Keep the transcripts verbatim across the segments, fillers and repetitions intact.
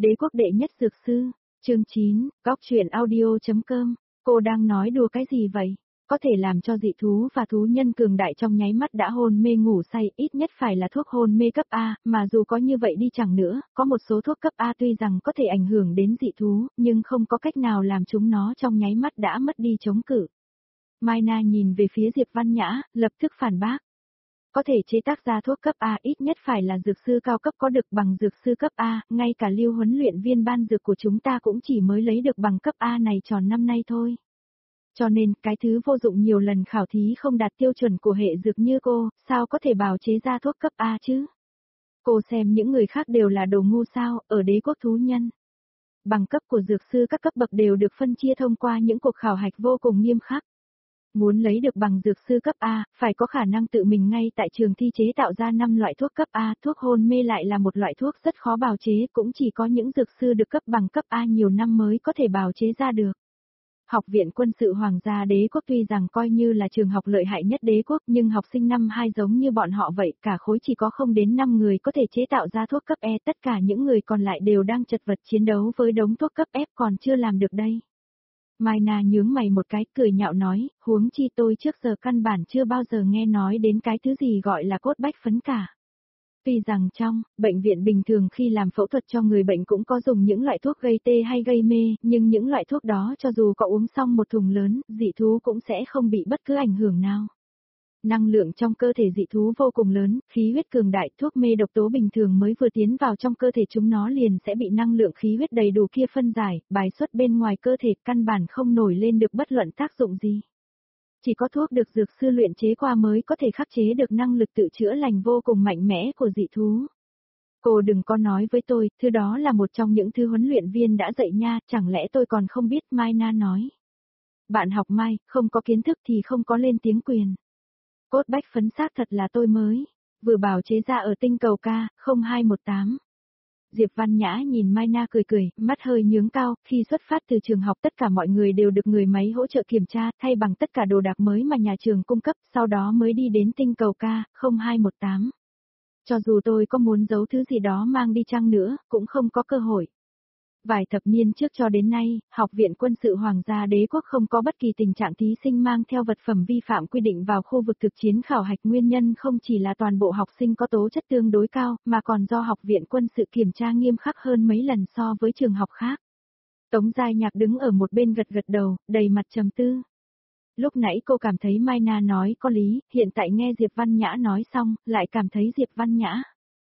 Đế quốc đệ nhất dược sư, chương chín, góc truyện audio.com, cô đang nói đùa cái gì vậy? Có thể làm cho dị thú và thú nhân cường đại trong nháy mắt đã hôn mê ngủ say, ít nhất phải là thuốc hôn mê cấp A, mà dù có như vậy đi chẳng nữa, có một số thuốc cấp A tuy rằng có thể ảnh hưởng đến dị thú, nhưng không có cách nào làm chúng nó trong nháy mắt đã mất đi chống cự. Mai Na nhìn về phía Diệp Văn Nhã, lập tức phản bác. Có thể chế tác ra thuốc cấp A ít nhất phải là dược sư cao cấp có được bằng dược sư cấp A, ngay cả Lưu huấn luyện viên ban dược của chúng ta cũng chỉ mới lấy được bằng cấp A này tròn năm nay thôi. Cho nên, cái thứ vô dụng nhiều lần khảo thí không đạt tiêu chuẩn của hệ dược như cô, sao có thể bào chế ra thuốc cấp A chứ? Cô xem những người khác đều là đồ ngu sao, ở đế quốc thú nhân. Bằng cấp của dược sư các cấp bậc đều được phân chia thông qua những cuộc khảo hạch vô cùng nghiêm khắc. Muốn lấy được bằng dược sư cấp A, phải có khả năng tự mình ngay tại trường thi chế tạo ra năm loại thuốc cấp A, thuốc hôn mê lại là một loại thuốc rất khó bào chế, cũng chỉ có những dược sư được cấp bằng cấp A nhiều năm mới có thể bào chế ra được. Học viện quân sự Hoàng gia đế quốc tuy rằng coi như là trường học lợi hại nhất đế quốc, nhưng học sinh năm hai giống như bọn họ vậy, cả khối chỉ có không đến năm người có thể chế tạo ra thuốc cấp E, tất cả những người còn lại đều đang chật vật chiến đấu với đống thuốc cấp F còn chưa làm được đây. Mai Na nhướng mày một cái, cười nhạo nói, huống chi tôi trước giờ căn bản chưa bao giờ nghe nói đến cái thứ gì gọi là cốt bách phấn cả. Tuy rằng trong bệnh viện bình thường khi làm phẫu thuật cho người bệnh cũng có dùng những loại thuốc gây tê hay gây mê, nhưng những loại thuốc đó cho dù có uống xong một thùng lớn, dị thú cũng sẽ không bị bất cứ ảnh hưởng nào. Năng lượng trong cơ thể dị thú vô cùng lớn, khí huyết cường đại, thuốc mê độc tố bình thường mới vừa tiến vào trong cơ thể chúng nó liền sẽ bị năng lượng khí huyết đầy đủ kia phân giải, bài xuất bên ngoài cơ thể, căn bản không nổi lên được bất luận tác dụng gì. Chỉ có thuốc được dược sư luyện chế qua mới có thể khắc chế được năng lực tự chữa lành vô cùng mạnh mẽ của dị thú. Cô đừng có nói với tôi, thứ đó là một trong những thứ huấn luyện viên đã dạy nha, chẳng lẽ tôi còn không biết, Mai Na nói. Bạn học Mai, không có kiến thức thì không có lên tiếng quyền. Cốt bách phấn xác thật là tôi mới, vừa bào chế ra ở tinh cầu K, không hai một tám. Diệp Văn Nhã nhìn Mai Na cười cười, mắt hơi nhướng cao, khi xuất phát từ trường học tất cả mọi người đều được người máy hỗ trợ kiểm tra, thay bằng tất cả đồ đạc mới mà nhà trường cung cấp, sau đó mới đi đến tinh cầu K, không hai một tám. Cho dù tôi có muốn giấu thứ gì đó mang đi chăng nữa, cũng không có cơ hội. Vài thập niên trước cho đến nay, Học viện quân sự Hoàng gia đế quốc không có bất kỳ tình trạng thí sinh mang theo vật phẩm vi phạm quy định vào khu vực thực chiến khảo hạch, nguyên nhân không chỉ là toàn bộ học sinh có tố chất tương đối cao, mà còn do Học viện quân sự kiểm tra nghiêm khắc hơn mấy lần so với trường học khác. Tống Giai Nhạc đứng ở một bên gật gật đầu, đầy mặt trầm tư. Lúc nãy cô cảm thấy Mai Na nói có lý, hiện tại nghe Diệp Văn Nhã nói xong, lại cảm thấy Diệp Văn Nhã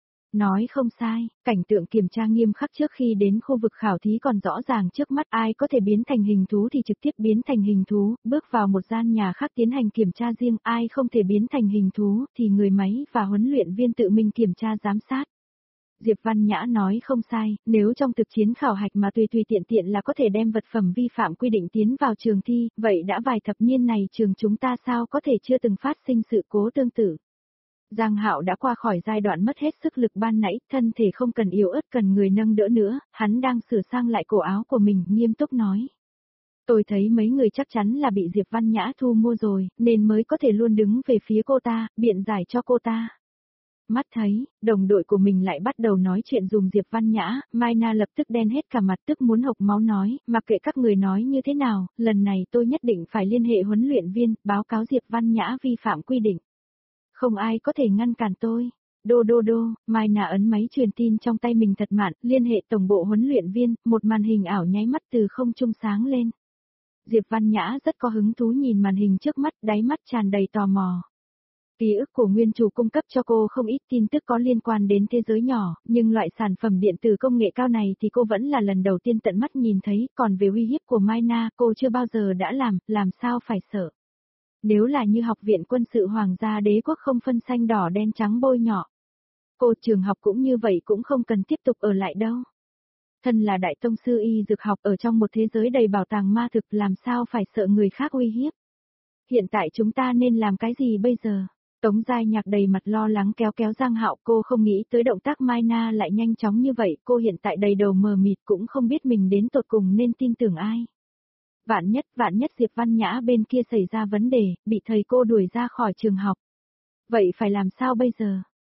nói không sai, cảnh tượng kiểm tra nghiêm khắc trước khi đến khu vực khảo thí còn rõ ràng trước mắt, ai có thể biến thành hình thú thì trực tiếp biến thành hình thú, bước vào một gian nhà khác tiến hành kiểm tra riêng, ai không thể biến thành hình thú thì người máy và huấn luyện viên tự mình kiểm tra giám sát. Diệp Văn Nhã nói không sai, nếu trong thực chiến khảo hạch mà tùy tùy tiện tiện là có thể đem vật phẩm vi phạm quy định tiến vào trường thi, vậy đã vài thập niên này trường chúng ta sao có thể chưa từng phát sinh sự cố tương tự. Giang Hạo đã qua khỏi giai đoạn mất hết sức lực ban nãy, thân thể không cần yếu ớt cần người nâng đỡ nữa, hắn đang sửa sang lại cổ áo của mình, nghiêm túc nói. Tôi thấy mấy người chắc chắn là bị Diệp Văn Nhã thu mua rồi, nên mới có thể luôn đứng về phía cô ta, biện giải cho cô ta. Mắt thấy, đồng đội của mình lại bắt đầu nói chuyện dùm Diệp Văn Nhã, Mai Na lập tức đen hết cả mặt, tức muốn hộc máu nói, mặc kệ các người nói như thế nào, lần này tôi nhất định phải liên hệ huấn luyện viên, báo cáo Diệp Văn Nhã vi phạm quy định. Không ai có thể ngăn cản tôi. Đô đô đô, Mai Na ấn máy truyền tin trong tay mình thật mạn, liên hệ tổng bộ huấn luyện viên, một màn hình ảo nháy mắt từ không trung sáng lên. Diệp Văn Nhã rất có hứng thú nhìn màn hình trước mắt, đáy mắt tràn đầy tò mò. Ký ức của nguyên chủ cung cấp cho cô không ít tin tức có liên quan đến thế giới nhỏ, nhưng loại sản phẩm điện tử công nghệ cao này thì cô vẫn là lần đầu tiên tận mắt nhìn thấy, còn về uy hiếp của Mai Na cô chưa bao giờ đã làm, làm sao phải sợ. Nếu là như Học viện quân sự Hoàng gia đế quốc không phân xanh đỏ đen trắng bôi nhỏ. Cô trường học cũng như vậy cũng không cần tiếp tục ở lại đâu. Thân là đại tông sư y dược học ở trong một thế giới đầy bảo tàng ma thực, làm sao phải sợ người khác uy hiếp. Hiện tại chúng ta nên làm cái gì bây giờ? Tống Giai Nhạc đầy mặt lo lắng kéo kéo Giang Hạo, cô không nghĩ tới động tác Mai Na lại nhanh chóng như vậy, cô hiện tại đầy đầu mờ mịt cũng không biết mình đến tột cùng nên tin tưởng ai. Vạn nhất, vạn nhất Diệp Văn Nhã bên kia xảy ra vấn đề, bị thầy cô đuổi ra khỏi trường học. Vậy phải làm sao bây giờ?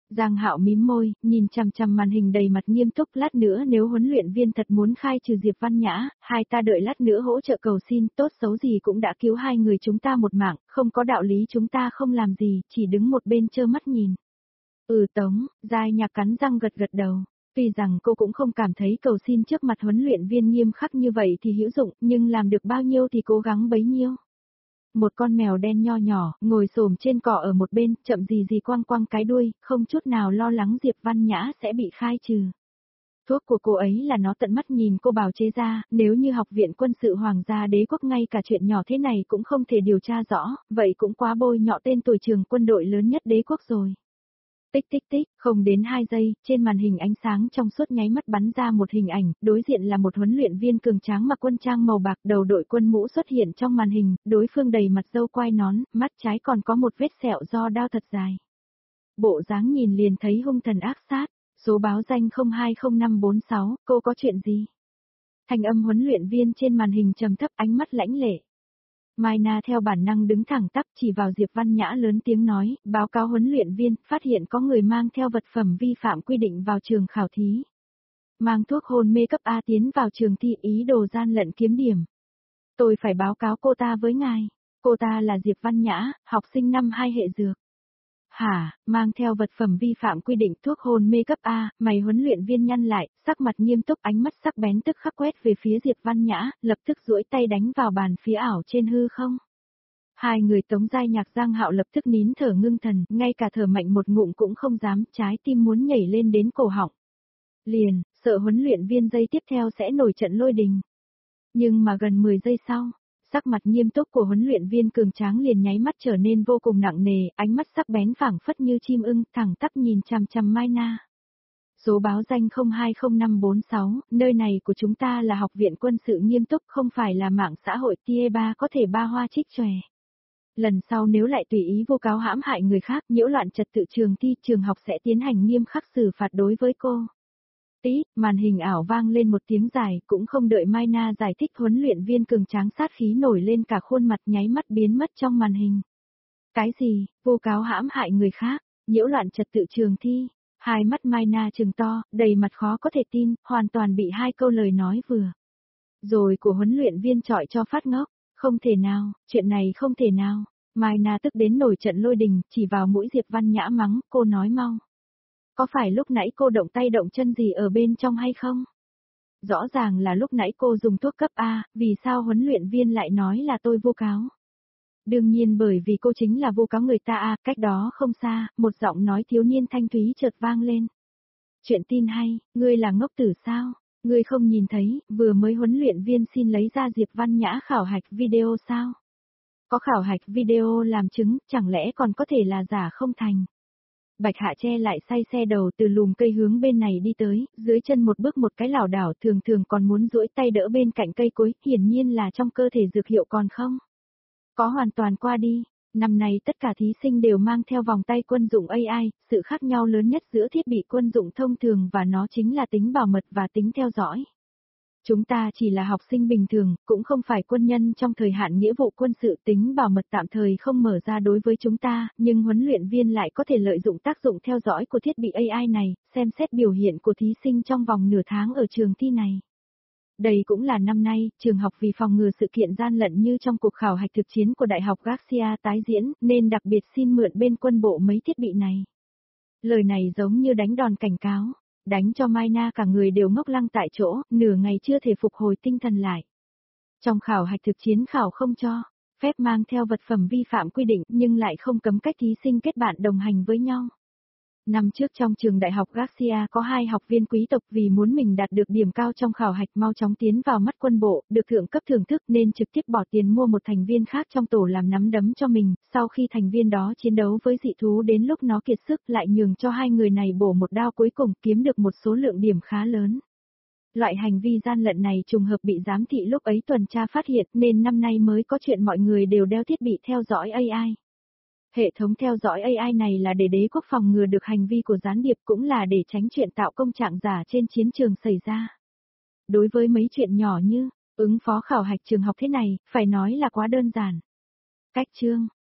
Giang Hạo mím môi, nhìn chằm chằm màn hình đầy mặt nghiêm túc, lát nữa nếu huấn luyện viên thật muốn khai trừ Diệp Văn Nhã, hai ta đợi lát nữa hỗ trợ cầu xin, tốt xấu gì cũng đã cứu hai người chúng ta một mạng, không có đạo lý chúng ta không làm gì, chỉ đứng một bên trơ mắt nhìn. Ừ Tống, Giai Nhạc cắn răng gật gật đầu. Tuy rằng cô cũng không cảm thấy cầu xin trước mặt huấn luyện viên nghiêm khắc như vậy thì hữu dụng, nhưng làm được bao nhiêu thì cố gắng bấy nhiêu. Một con mèo đen nho nhỏ, ngồi xổm trên cỏ ở một bên, chậm gì gì quăng quăng cái đuôi, không chút nào lo lắng Diệp Văn Nhã sẽ bị khai trừ. Thuốc của cô ấy là nó tận mắt nhìn cô bào chế ra, nếu như học viện quân sự Hoàng gia đế quốc ngay cả chuyện nhỏ thế này cũng không thể điều tra rõ, vậy cũng quá bôi nhọ tên tuổi trường quân đội lớn nhất đế quốc rồi. Tích tích tích, không đến hai giây, trên màn hình ánh sáng trong suốt nháy mắt bắn ra một hình ảnh, đối diện là một huấn luyện viên cường tráng mặc quân trang màu bạc, đầu đội quân mũ xuất hiện trong màn hình, đối phương đầy mặt râu quai nón, mắt trái còn có một vết sẹo do đao thật dài. Bộ dáng nhìn liền thấy hung thần ác sát, số báo danh không hai không năm bốn sáu, cô có chuyện gì? Thanh âm huấn luyện viên trên màn hình trầm thấp, ánh mắt lãnh lệ. Mai Na theo bản năng đứng thẳng tắp, chỉ vào Diệp Văn Nhã lớn tiếng nói, báo cáo huấn luyện viên, phát hiện có người mang theo vật phẩm vi phạm quy định vào trường khảo thí. Mang thuốc hôn mê cấp A tiến vào trường thi, ý đồ gian lận kiếm điểm. Tôi phải báo cáo cô ta với ngài. Cô ta là Diệp Văn Nhã, học sinh năm hai hệ dược. Hả, mang theo vật phẩm vi phạm quy định thuốc hôn mê cấp A, mày huấn luyện viên nhăn lại, sắc mặt nghiêm túc, ánh mắt sắc bén tức khắc quét về phía Diệp Văn Nhã, lập tức duỗi tay đánh vào bàn phía ảo trên hư không. Hai người Tống Giai Nhạc Giang Hạo lập tức nín thở ngưng thần, ngay cả thở mạnh một ngụm cũng không dám, trái tim muốn nhảy lên đến cổ họng. Liền, sợ huấn luyện viên giây tiếp theo sẽ nổi trận lôi đình. Nhưng mà gần mười giây sau, sắc mặt nghiêm túc của huấn luyện viên cường tráng liền nháy mắt trở nên vô cùng nặng nề, ánh mắt sắc bén phảng phất như chim ưng, thẳng tắp nhìn chằm chằm Mai Na. Số báo danh không hai không năm bốn sáu, nơi này của chúng ta là học viện quân sự nghiêm túc, không phải là mạng xã hội Tie ba có thể ba hoa trích chòe. Lần sau nếu lại tùy ý vô cáo hãm hại người khác, nhiễu loạn trật tự trường thi, trường học sẽ tiến hành nghiêm khắc xử phạt đối với cô. Tí, màn hình ảo vang lên một tiếng dài, cũng không đợi Mai Na giải thích, huấn luyện viên cường tráng sát khí nổi lên cả khuôn mặt, nháy mắt biến mất trong màn hình. Cái gì, vô cáo hãm hại người khác, nhiễu loạn trật tự trường thi, hai mắt Mai Na trừng to, đầy mặt khó có thể tin, hoàn toàn bị hai câu lời nói vừa rồi của huấn luyện viên chọi cho phát ngốc, không thể nào, chuyện này không thể nào. Mai Na tức đến nổi trận lôi đình, chỉ vào mũi Diệp Văn Nhã mắng, cô nói mau. Có phải lúc nãy cô động tay động chân gì ở bên trong hay không? Rõ ràng là lúc nãy cô dùng thuốc cấp A, vì sao huấn luyện viên lại nói là tôi vô cáo? Đương nhiên bởi vì cô chính là vô cáo người ta A, cách đó không xa, một giọng nói thiếu niên thanh thúy chợt vang lên. Chuyện tin hay, ngươi là ngốc tử sao? Ngươi không nhìn thấy, vừa mới huấn luyện viên xin lấy ra Diệp Văn Nhã khảo hạch video sao? Có khảo hạch video làm chứng, chẳng lẽ còn có thể là giả không thành? Bạch Hạ che lại say xe đầu từ lùm cây hướng bên này đi tới, dưới chân một bước một cái lảo đảo, thường thường còn muốn duỗi tay đỡ bên cạnh cây cối, hiển nhiên là trong cơ thể dược hiệu còn không. Có hoàn toàn qua đi, năm nay tất cả thí sinh đều mang theo vòng tay quân dụng a i, sự khác nhau lớn nhất giữa thiết bị quân dụng thông thường và nó chính là tính bảo mật và tính theo dõi. Chúng ta chỉ là học sinh bình thường, cũng không phải quân nhân trong thời hạn nghĩa vụ quân sự, tính bảo mật tạm thời không mở ra đối với chúng ta, nhưng huấn luyện viên lại có thể lợi dụng tác dụng theo dõi của thiết bị a i này, xem xét biểu hiện của thí sinh trong vòng nửa tháng ở trường thi này. Đây cũng là năm nay, trường học vì phòng ngừa sự kiện gian lận như trong cuộc khảo hạch thực chiến của Đại học Garcia tái diễn, nên đặc biệt xin mượn bên quân bộ mấy thiết bị này. Lời này giống như đánh đòn cảnh cáo. Đánh cho Mai Na cả người đều ngốc lăng tại chỗ, nửa ngày chưa thể phục hồi tinh thần lại. Trong khảo hạch thực chiến khảo không cho phép mang theo vật phẩm vi phạm quy định, nhưng lại không cấm cách thí sinh kết bạn đồng hành với nhau. Năm trước trong trường Đại học Garcia có hai học viên quý tộc vì muốn mình đạt được điểm cao trong khảo hạch mau chóng tiến vào mắt quân bộ, được thượng cấp thưởng thức nên trực tiếp bỏ tiền mua một thành viên khác trong tổ làm nắm đấm cho mình, sau khi thành viên đó chiến đấu với dị thú đến lúc nó kiệt sức lại nhường cho hai người này bổ một đao cuối cùng kiếm được một số lượng điểm khá lớn. Loại hành vi gian lận này trùng hợp bị giám thị lúc ấy tuần tra phát hiện nên năm nay mới có chuyện mọi người đều đeo thiết bị theo dõi a i. Hệ thống theo dõi a i này là để đế quốc phòng ngừa được hành vi của gián điệp, cũng là để tránh chuyện tạo công trạng giả trên chiến trường xảy ra. Đối với mấy chuyện nhỏ như ứng phó khảo hạch trường học thế này, phải nói là quá đơn giản. Cách chương